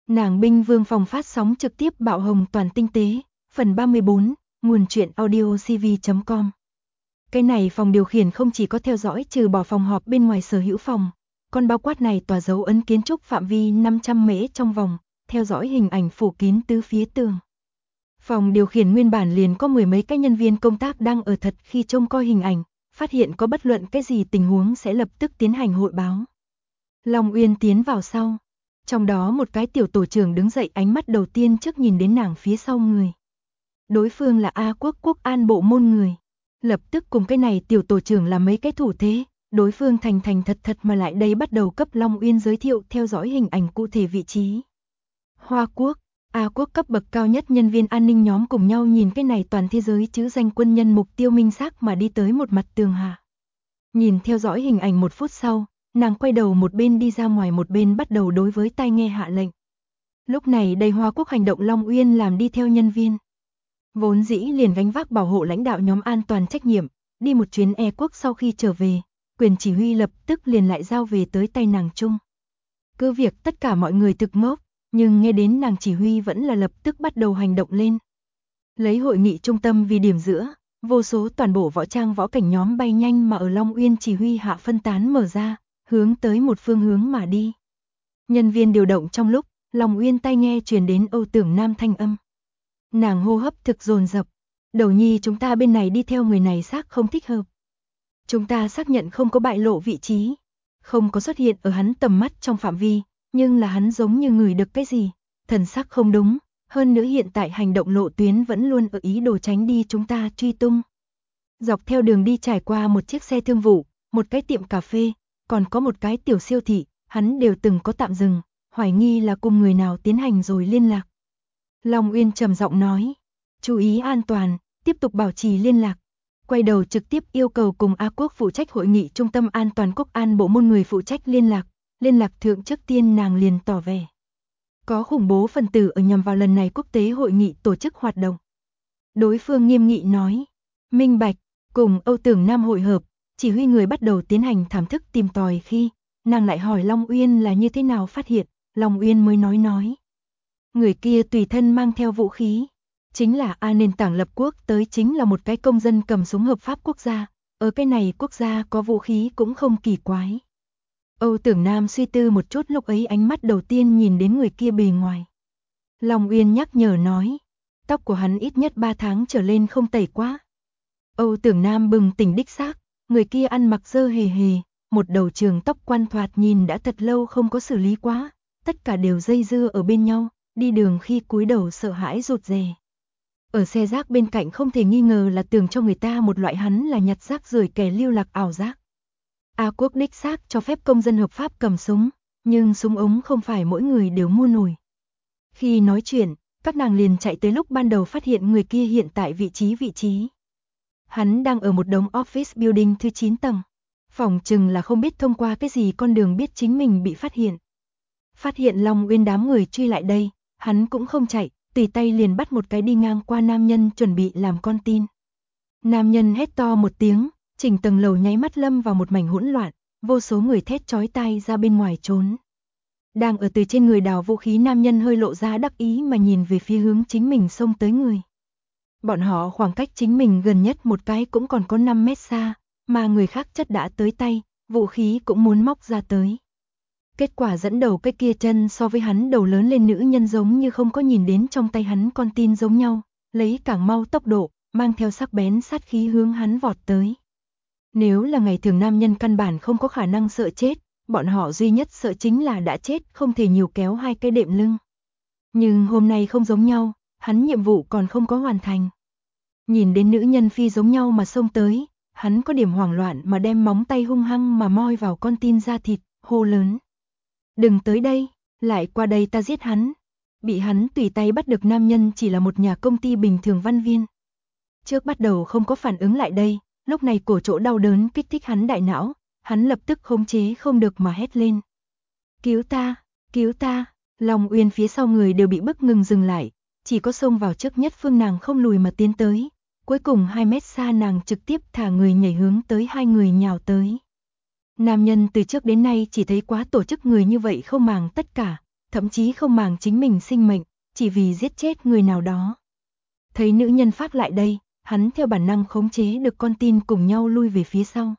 Nàng binh vương phòng phát sóng trực tiếp bạo hồng toàn tinh tế, phần 34, nguồn truyện audio cv.com. Cái này phòng điều khiển không chỉ có theo dõi trừ bỏ phòng họp bên ngoài sở hữu phòng, còn bao quát này tòa dấu ấn kiến trúc phạm vi 500 mễ trong vòng, theo dõi hình ảnh phủ kín tứ phía tường. Phòng điều khiển nguyên bản liền có mười mấy cái nhân viên công tác đang ở thật khi trông coi hình ảnh, phát hiện có bất luận cái gì tình huống sẽ lập tức tiến hành hội báo. Long Uyên tiến vào sau. Trong đó một cái tiểu tổ trưởng đứng dậy, ánh mắt đầu tiên trước nhìn đến nàng phía sau người. Đối phương là A Quốc quốc an bộ môn người. Lập tức cùng cái này tiểu tổ trưởng làm mấy cái thủ thế, đối phương thành thành thật thật mà lại đây bắt đầu cấp Long Uyên giới thiệu theo dõi hình ảnh cụ thể vị trí. Hoa Quốc, A Quốc cấp bậc cao nhất nhân viên an ninh nhóm cùng nhau nhìn cái này toàn thế giới chữ danh quân nhân mục tiêu minh xác mà đi tới một mặt tường hạ. Nhìn theo dõi hình ảnh một phút sau, nàng quay đầu một bên đi ra ngoài một bên bắt đầu đối với tai nghe hạ lệnh. Lúc này đây Hoa Quốc hành động Long Uyên làm đi theo nhân viên. Vốn dĩ liền gánh vác bảo hộ lãnh đạo nhóm an toàn trách nhiệm, đi một chuyến E Quốc sau khi trở về, quyền chỉ huy lập tức liền lại giao về tới tay nàng chung. Cứ việc tất cả mọi người thực ngốc, nhưng nghe đến nàng chỉ huy vẫn là lập tức bắt đầu hành động lên. Lấy hội nghị trung tâm vì điểm giữa, vô số toàn bộ võ trang võ cảnh nhóm bay nhanh mà ở Long Uyên chỉ huy hạ phân tán mở ra, hướng tới một phương hướng mà đi. Nhân viên điều động trong lúc, Long Uyên tai nghe truyền đến Âu Tưởng Nam thanh âm. Nàng hô hấp thực dồn dập, đầu nhi chúng ta bên này đi theo người này xác không thích hợp. Chúng ta xác nhận không có bại lộ vị trí, không có xuất hiện ở hắn tầm mắt trong phạm vi, nhưng là hắn giống như ngửi được cái gì, thần sắc không đúng, hơn nữa hiện tại hành động lộ tuyến vẫn luôn ở ý đồ tránh đi chúng ta truy tung. Dọc theo đường đi trải qua một chiếc xe thương vụ, một cái tiệm cà phê, còn có một cái tiểu siêu thị, hắn đều từng có tạm dừng, hoài nghi là cùng người nào tiến hành rồi liên lạc. Long Uyên trầm giọng nói, chú ý an toàn, tiếp tục bảo trì liên lạc. Quay đầu trực tiếp yêu cầu cùng A Quốc phụ trách hội nghị trung tâm an toàn quốc an bộ môn người phụ trách liên lạc thượng trước tiên nàng liền tỏ vẻ. Có khủng bố phần tử ở nhằm vào lần này quốc tế hội nghị tổ chức hoạt động. Đối phương nghiêm nghị nói, minh bạch, cùng Âu Tưởng Nam hội hợp, chỉ huy người bắt đầu tiến hành thảm thức tìm tòi khi, nàng lại hỏi Long Uyên là như thế nào phát hiện, Long Uyên mới nói. Người kia tùy thân mang theo vũ khí, chính là nền tảng lập quốc tới chính là một cái công dân cầm súng hợp pháp quốc gia, ở cái này quốc gia có vũ khí cũng không kỳ quái. Âu Tưởng Nam suy tư một chút, lúc ấy ánh mắt đầu tiên nhìn đến người kia bề ngoài. Long Uyên nhắc nhở nói, tóc của hắn ít nhất 3 tháng trở lên không tẩy quá. Âu Tưởng Nam bừng tỉnh đích xác, người kia ăn mặc dơ hề hề, một đầu trường tóc quan thoạt nhìn đã thật lâu không có xử lý quá, tất cả đều dây dưa ở bên nhau, đi đường khi cúi đầu sợ hãi rụt rè. Ở xe rác bên cạnh không thể nghi ngờ là tưởng cho người ta một loại hắn là nhặt rác rưởi kẻ lưu lạc ảo giác. A Quốc đích xác cho phép công dân hợp pháp cầm súng, nhưng súng ống không phải mỗi người đều mua nổi. Khi nói chuyện, các nàng liền chạy tới lúc ban đầu phát hiện người kia hiện tại vị trí. Hắn đang ở một đống office building thứ 9 tầng. Phòng chừng là không biết thông qua cái gì con đường biết chính mình bị phát hiện. Phát hiện Long Uyên đám người truy lại đây, hắn cũng không chạy, tùy tay liền bắt một cái đi ngang qua nam nhân chuẩn bị làm con tin. Nam nhân hét to một tiếng, chỉnh tầng lầu nháy mắt lâm vào một mảnh hỗn loạn, vô số người thét chói tai ra bên ngoài trốn. Đang ở từ trên người đào vũ khí nam nhân hơi lộ ra đắc ý mà nhìn về phía hướng chính mình xông tới người. Bọn họ khoảng cách chính mình gần nhất một cái cũng còn có 5 mét xa, mà người khác chất đã tới tay, vũ khí cũng muốn móc ra tới. Kết quả dẫn đầu cái kia chân so với hắn đầu lớn lên nữ nhân giống như không có nhìn đến trong tay hắn con tin giống nhau, lấy càng mau tốc độ, mang theo sắc bén sát khí hướng hắn vọt tới. Nếu là ngày thường nam nhân căn bản không có khả năng sợ chết, bọn họ duy nhất sợ chính là đã chết không thể nhiều kéo hai cái đệm lưng. Nhưng hôm nay không giống nhau, hắn nhiệm vụ còn không có hoàn thành. Nhìn đến nữ nhân phi giống nhau mà xông tới, hắn có điểm hoảng loạn mà đem móng tay hung hăng mà moi vào con tin da thịt, hô lớn. Đừng tới đây, lại qua đây ta giết hắn. Bị hắn tùy tay bắt được nam nhân chỉ là một nhà công ty bình thường văn viên. Trước bắt đầu không có phản ứng lại đây, lúc này cổ chỗ đau đớn kích thích hắn đại não, hắn lập tức khống chế không được mà hét lên. Cứu ta, cứu ta, Long Uyên phía sau người đều bị bức ngừng dừng lại, chỉ có xông vào trước nhất phương nàng không lùi mà tiến tới, cuối cùng 2 mét xa nàng trực tiếp thả người nhảy hướng tới hai người nhào tới. Nam nhân từ trước đến nay chỉ thấy quá tổ chức người như vậy không màng tất cả, thậm chí không màng chính mình sinh mệnh, chỉ vì giết chết người nào đó. Thấy nữ nhân phát lại đây, hắn theo bản năng khống chế được con tin cùng nhau lui về phía sau.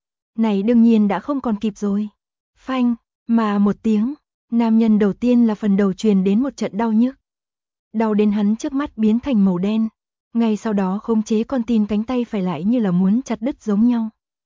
Này đương nhiên đã không còn kịp rồi. Phanh, mà một tiếng, nam nhân đầu tiên là phần đầu truyền đến một trận đau nhức. Đau đến hắn trước mắt biến thành màu đen, ngay sau đó khống chế con tin cánh tay phải lại như là muốn chặt đứt giống nhau.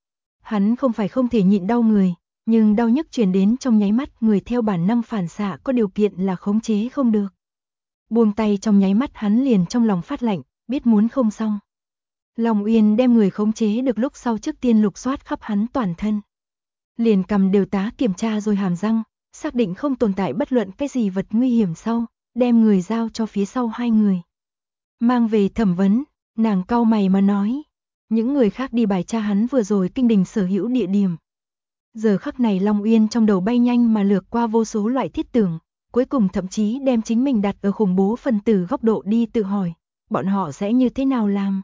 Hắn không phải không thể nhịn đau người, nhưng đau nhức truyền đến trong nháy mắt người theo bản năng phản xạ có điều kiện là khống chế không được. Buông tay trong nháy mắt hắn liền trong lòng phát lạnh, biết muốn không xong. Long Uyên đem người khống chế được lúc sau trước tiên lục soát khắp hắn toàn thân. Liền cầm đều tá kiểm tra rồi hàm răng, xác định không tồn tại bất luận cái gì vật nguy hiểm sau, đem người giao cho phía sau hai người. Mang về thẩm vấn, nàng cau mày mà nói. Những người khác đi bài tra hắn vừa rồi kinh đình sở hữu địa điểm. Giờ khắc này Long Uyên trong đầu bay nhanh mà lược qua vô số loại thiết tưởng, cuối cùng thậm chí đem chính mình đặt ở khủng bố phần tử góc độ đi tự hỏi, bọn họ sẽ như thế nào làm?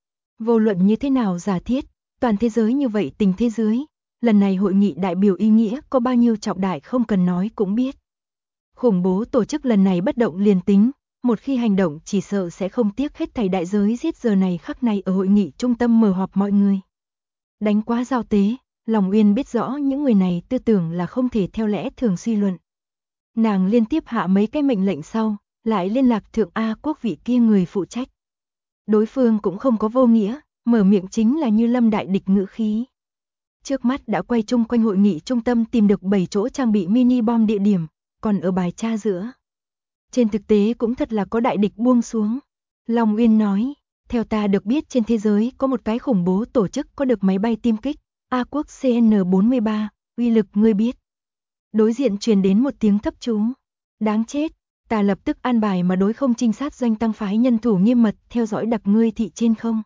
Vô luận như thế nào giả thiết, toàn thế giới như vậy tình thế giới, lần này hội nghị đại biểu ý nghĩa có bao nhiêu trọng đại không cần nói cũng biết. Khủng bố tổ chức lần này bất động liền tính, một khi hành động chỉ sợ sẽ không tiếc hết thảy đại giới giết giờ này khắc này ở hội nghị trung tâm mở họp mọi người. Đánh quá giao tế, Long Uyên biết rõ những người này tư tưởng là không thể theo lẽ thường suy luận. Nàng liên tiếp hạ mấy cái mệnh lệnh sau, lại liên lạc thượng A Quốc vị kia người phụ trách. Đối phương cũng không có vô nghĩa, mở miệng chính là như lâm đại địch ngữ khí. Trước mắt đã quay chung quanh hội nghị trung tâm tìm được 7 chỗ trang bị mini bom địa điểm, còn ở bài tra giữa. Trên thực tế cũng thật là có đại địch buông xuống. Long Uyên nói, theo ta được biết trên thế giới có một cái khủng bố tổ chức có được máy bay tiêm kích, A Quốc CN-43, uy lực ngươi biết. Đối diện truyền đến một tiếng thấp chú. Đáng chết, ta lập tức an bài mà đối không trinh sát doanh tăng phái nhân thủ nghiêm mật theo dõi đặc ngươi thị trên không.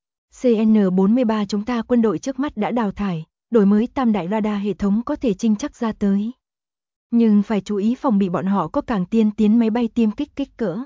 CN-43 chúng ta quân đội trước mắt đã đào thải, đổi mới tam đại radar hệ thống có thể trinh chắc ra tới. Nhưng phải chú ý phòng bị bọn họ có càng tiên tiến máy bay tiêm kích kích cỡ.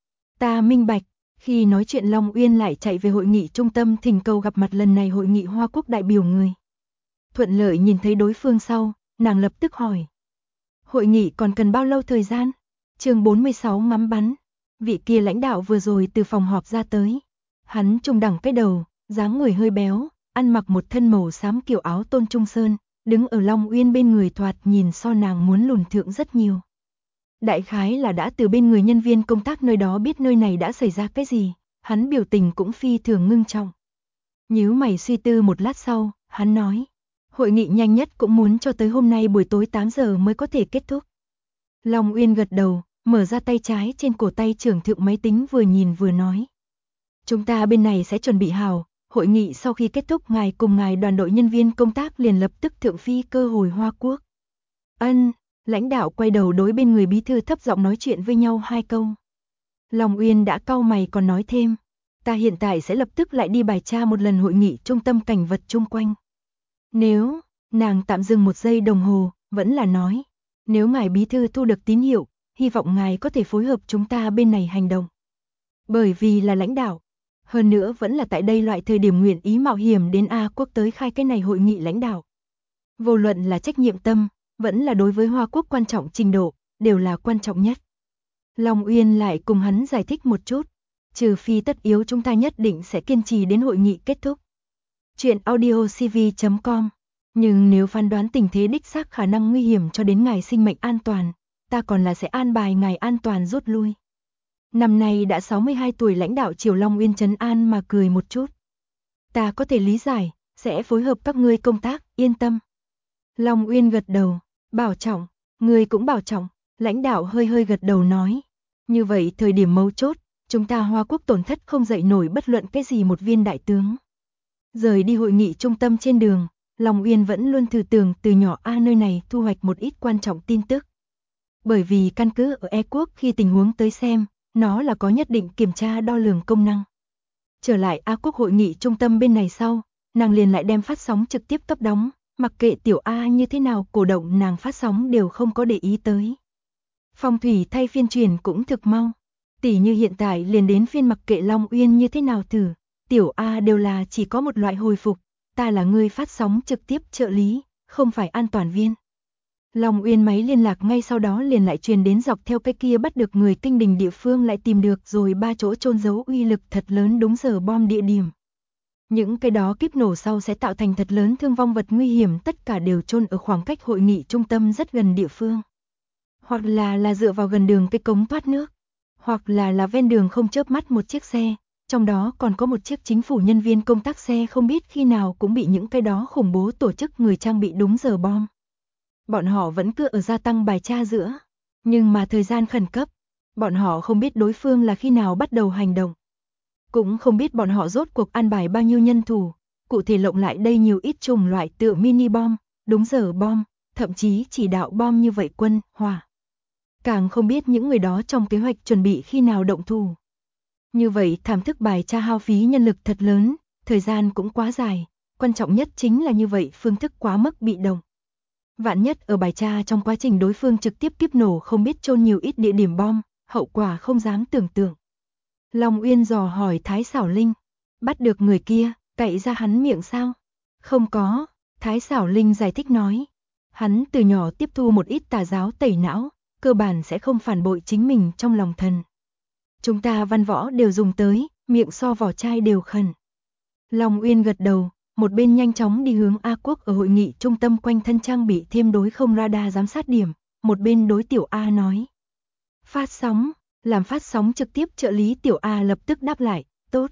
Ta minh bạch, khi nói chuyện Long Uyên lại chạy về hội nghị trung tâm thỉnh cầu gặp mặt lần này hội nghị Hoa Quốc đại biểu người. Thuận lợi nhìn thấy đối phương sau, nàng lập tức hỏi. Hội nghị còn cần bao lâu thời gian? Chương 46 ngắm bắn. Vị kia lãnh đạo vừa rồi từ phòng họp ra tới. Hắn trung đẳng cái đầu, dáng người hơi béo, ăn mặc một thân màu xám kiểu áo tôn trung sơn, đứng ở Long Uyên bên người thoạt nhìn so nàng muốn lùn thượng rất nhiều. Đại khái là đã từ bên người nhân viên công tác nơi đó biết nơi này đã xảy ra cái gì, hắn biểu tình cũng phi thường ngưng trọng. Nhíu mày suy tư một lát sau, hắn nói, hội nghị nhanh nhất cũng muốn cho tới hôm nay buổi tối 8 giờ mới có thể kết thúc. Long Uyên gật đầu, mở ra tay trái trên cổ tay trưởng thượng máy tính vừa nhìn vừa nói. Chúng ta bên này sẽ chuẩn bị hào, hội nghị sau khi kết thúc ngài cùng ngài đoàn đội nhân viên công tác liền lập tức thượng phi cơ hồi Hoa Quốc. Ân, lãnh đạo quay đầu đối bên người bí thư thấp giọng nói chuyện với nhau hai câu. Long Uyên đã cau mày còn nói thêm, ta hiện tại sẽ lập tức lại đi bài tra một lần hội nghị trung tâm cảnh vật chung quanh. Nếu, nàng tạm dừng một giây đồng hồ, vẫn là nói, nếu ngài bí thư thu được tín hiệu, hy vọng ngài có thể phối hợp chúng ta bên này hành động. Bởi vì là lãnh đạo, hơn nữa vẫn là tại đây loại thời điểm nguyện ý mạo hiểm đến A Quốc tới khai cái này hội nghị lãnh đạo. Vô luận là trách nhiệm tâm, vẫn là đối với Hoa Quốc quan trọng trình độ, đều là quan trọng nhất. Long Uyên lại cùng hắn giải thích một chút, trừ phi tất yếu chúng ta nhất định sẽ kiên trì đến hội nghị kết thúc. Chuyện audiocv.com. Nhưng nếu phán đoán tình thế đích xác khả năng nguy hiểm cho đến ngài sinh mệnh an toàn, ta còn là sẽ an bài ngài an toàn rút lui. Năm nay đã 62 tuổi lãnh đạo Triều Long Uyên trấn an mà cười một chút. Ta có thể lý giải, sẽ phối hợp các ngươi công tác, yên tâm. Long Uyên gật đầu, bảo trọng, ngươi cũng bảo trọng, lãnh đạo hơi hơi gật đầu nói. Như vậy thời điểm mấu chốt, chúng ta Hoa Quốc tổn thất không dậy nổi bất luận cái gì một viên đại tướng. Rời đi hội nghị trung tâm trên đường, Long Uyên vẫn luôn thử tưởng từ nhỏ A nơi này thu hoạch một ít quan trọng tin tức. Bởi vì căn cứ ở E Quốc khi tình huống tới xem, nó là có nhất định kiểm tra đo lường công năng. Trở lại A Quốc hội nghị trung tâm bên này sau, nàng liền lại đem phát sóng trực tiếp cấp đóng, mặc kệ tiểu A như thế nào cổ động nàng phát sóng đều không có để ý tới. Phong thủy thay phiên truyền cũng thực mau, tỉ như hiện tại liền đến phiên mặc kệ Long Uyên như thế nào thử, tiểu A đều là chỉ có một loại hồi phục, ta là người phát sóng trực tiếp trợ lý, không phải an toàn viên. Long Uyên máy liên lạc ngay sau đó liền lại truyền đến dọc theo cái kia bắt được người Kinh Đình địa phương lại tìm được rồi 3 chỗ chôn giấu uy lực thật lớn đúng giờ bom địa điểm. Những cái đó kíp nổ sau sẽ tạo thành thật lớn thương vong vật nguy hiểm tất cả đều chôn ở khoảng cách hội nghị trung tâm rất gần địa phương. Hoặc là dựa vào gần đường cái cống thoát nước. Hoặc là ven đường không chớp mắt một chiếc xe, trong đó còn có một chiếc chính phủ nhân viên công tác xe không biết khi nào cũng bị những cái đó khủng bố tổ chức người trang bị đúng giờ bom. Bọn họ vẫn cứ ở gia tăng bài tra giữa, nhưng mà thời gian khẩn cấp, bọn họ không biết đối phương là khi nào bắt đầu hành động. Cũng không biết bọn họ rốt cuộc an bài bao nhiêu nhân thủ, cụ thể lộng lại đây nhiều ít chủng loại tựa mini bom, đúng giờ bom, thậm chí chỉ đạo bom như vậy quân, hỏa. Càng không biết những người đó trong kế hoạch chuẩn bị khi nào động thủ. Như vậy thảm thức bài tra hao phí nhân lực thật lớn, thời gian cũng quá dài, quan trọng nhất chính là như vậy phương thức quá mức bị động. Vạn nhất ở bài tra trong quá trình đối phương trực tiếp kiếp nổ không biết chôn nhiều ít địa điểm bom, hậu quả không dám tưởng tượng. Long Uyên dò hỏi Thái Xảo Linh, bắt được người kia, cậy ra hắn miệng sao? Không có, Thái Xảo Linh giải thích nói. Hắn từ nhỏ tiếp thu một ít tà giáo tẩy não, cơ bản sẽ không phản bội chính mình trong lòng thần. Chúng ta văn võ đều dùng tới, miệng so vỏ chai đều khẩn. Long Uyên gật đầu, một bên nhanh chóng đi hướng A Quốc ở hội nghị trung tâm quanh thân trang bị thêm đối không radar giám sát điểm, một bên đối Tiểu A nói. Phát sóng, làm phát sóng trực tiếp trợ lý Tiểu A lập tức đáp lại, tốt.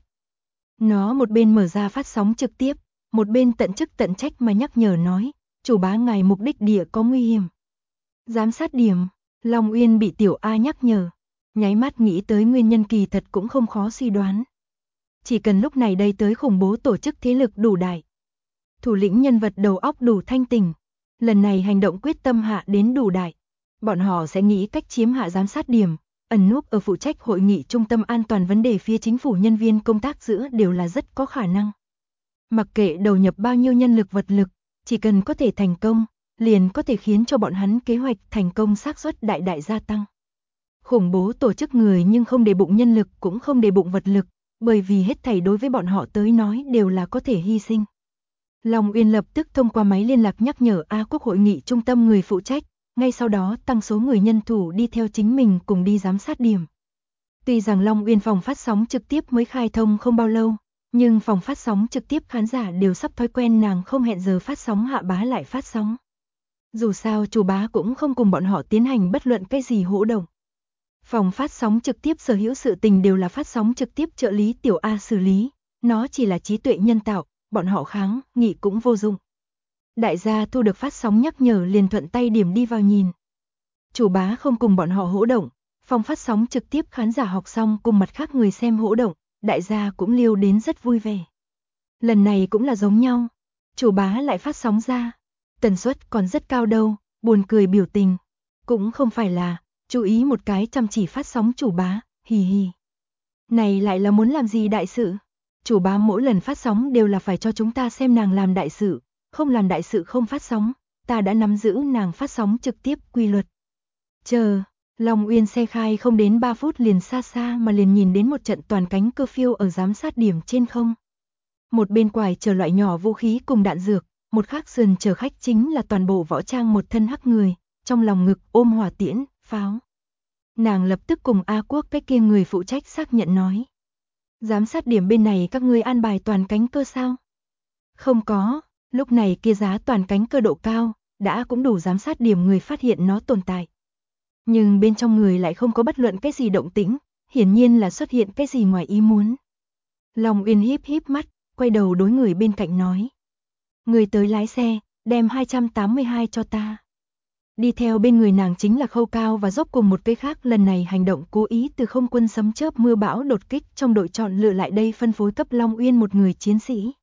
Nó một bên mở ra phát sóng trực tiếp, một bên tận chức tận trách mà nhắc nhở nói, chủ bá ngài mục đích địa có nguy hiểm. Giám sát điểm, Long Uyên bị Tiểu A nhắc nhở, nháy mắt nghĩ tới nguyên nhân kỳ thật cũng không khó suy đoán. Chỉ cần lúc này đây tới khủng bố tổ chức thế lực đủ đại. Thủ lĩnh nhân vật đầu óc đủ thanh tỉnh, lần này hành động quyết tâm hạ đến đủ đại. Bọn họ sẽ nghĩ cách chiếm hạ giám sát điểm, ẩn núp ở phụ trách hội nghị trung tâm an toàn vấn đề phía chính phủ nhân viên công tác giữa đều là rất có khả năng. Mặc kệ đầu nhập bao nhiêu nhân lực vật lực, chỉ cần có thể thành công, liền có thể khiến cho bọn hắn kế hoạch thành công xác suất đại đại gia tăng. Khủng bố tổ chức người nhưng không để bụng nhân lực cũng không để bụng vật lực, bởi vì hết thảy đối với bọn họ tới nói đều là có thể hy sinh. Long Uyên lập tức thông qua máy liên lạc nhắc nhở A Quốc hội nghị trung tâm người phụ trách, ngay sau đó tăng số người nhân thủ đi theo chính mình cùng đi giám sát điểm. Tuy rằng Long Uyên phòng phát sóng trực tiếp mới khai thông không bao lâu, nhưng phòng phát sóng trực tiếp khán giả đều sắp thói quen nàng không hẹn giờ phát sóng hạ bá lại phát sóng. Dù sao chủ bá cũng không cùng bọn họ tiến hành bất luận cái gì hỗ động. Phòng phát sóng trực tiếp sở hữu sự tình đều là phát sóng trực tiếp trợ lý Tiểu A xử lý, nó chỉ là trí tuệ nhân tạo, bọn họ kháng, nghị cũng vô dụng. Đại gia thu được phát sóng nhắc nhở liền thuận tay điểm đi vào nhìn. Chủ bá không cùng bọn họ hỗ động, phòng phát sóng trực tiếp khán giả học xong cùng mặt khác người xem hỗ động, đại gia cũng liêu đến rất vui vẻ. Lần này cũng là giống nhau, chủ bá lại phát sóng ra, tần suất còn rất cao đâu, buồn cười biểu tình, cũng không phải là, chú ý một cái chăm chỉ phát sóng chủ bá, hì hì. Này lại là muốn làm gì đại sự? Chủ bá mỗi lần phát sóng đều là phải cho chúng ta xem nàng làm đại sự, không làm đại sự không phát sóng, ta đã nắm giữ nàng phát sóng trực tiếp quy luật. Chờ, Long Uyên xe khai không đến 3 phút liền xa xa mà liền nhìn đến một trận toàn cánh cơ phiêu ở giám sát điểm trên không. Một bên quải chở loại nhỏ vũ khí cùng đạn dược, một khác sườn chở khách chính là toàn bộ võ trang một thân hắc người, trong lòng ngực ôm hỏa tiễn, pháo. Nàng lập tức cùng A Quốc cái kia người phụ trách xác nhận nói. Giám sát điểm bên này các ngươi an bài toàn cánh cơ sao? Không có, lúc này kia giá toàn cánh cơ độ cao, đã cũng đủ giám sát điểm người phát hiện nó tồn tại. Nhưng bên trong người lại không có bất luận cái gì động tĩnh, hiển nhiên là xuất hiện cái gì ngoài ý muốn. Long Uyên híp híp mắt, quay đầu đối người bên cạnh nói. Người tới lái xe, đem 282 cho ta. Đi theo bên người nàng chính là Khâu Cao và dốc cùng một cái khác lần này hành động cố ý từ không quân sấm chớp mưa bão đột kích trong đội chọn lựa lại đây phân phối cấp Long Uyên một người chiến sĩ.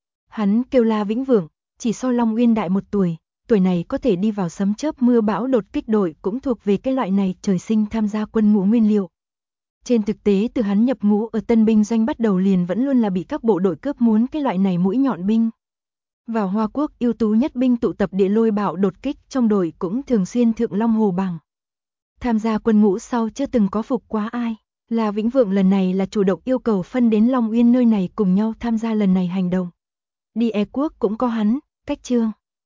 Hắn kêu La Vĩnh Vượng, chỉ so Long Uyên đại 1 tuổi, tuổi này có thể đi vào sấm chớp mưa bão đột kích đội cũng thuộc về cái loại này trời sinh tham gia quân ngũ nguyên liệu. Trên thực tế từ hắn nhập ngũ ở tân binh doanh bắt đầu liền vẫn luôn là bị các bộ đội cướp muốn cái loại này mũi nhọn binh. Vào Hoa Quốc ưu tú nhất binh tụ tập địa lôi bạo đột kích trong đội cũng thường xuyên thượng Long Hồ bảng. Tham gia quân ngũ sau chưa từng có phục quá ai, La Vĩnh Vượng lần này là chủ động yêu cầu phân đến Long Uyên nơi này cùng nhau tham gia lần này hành động. Đi E Quốc cũng có hắn, Cách Trương.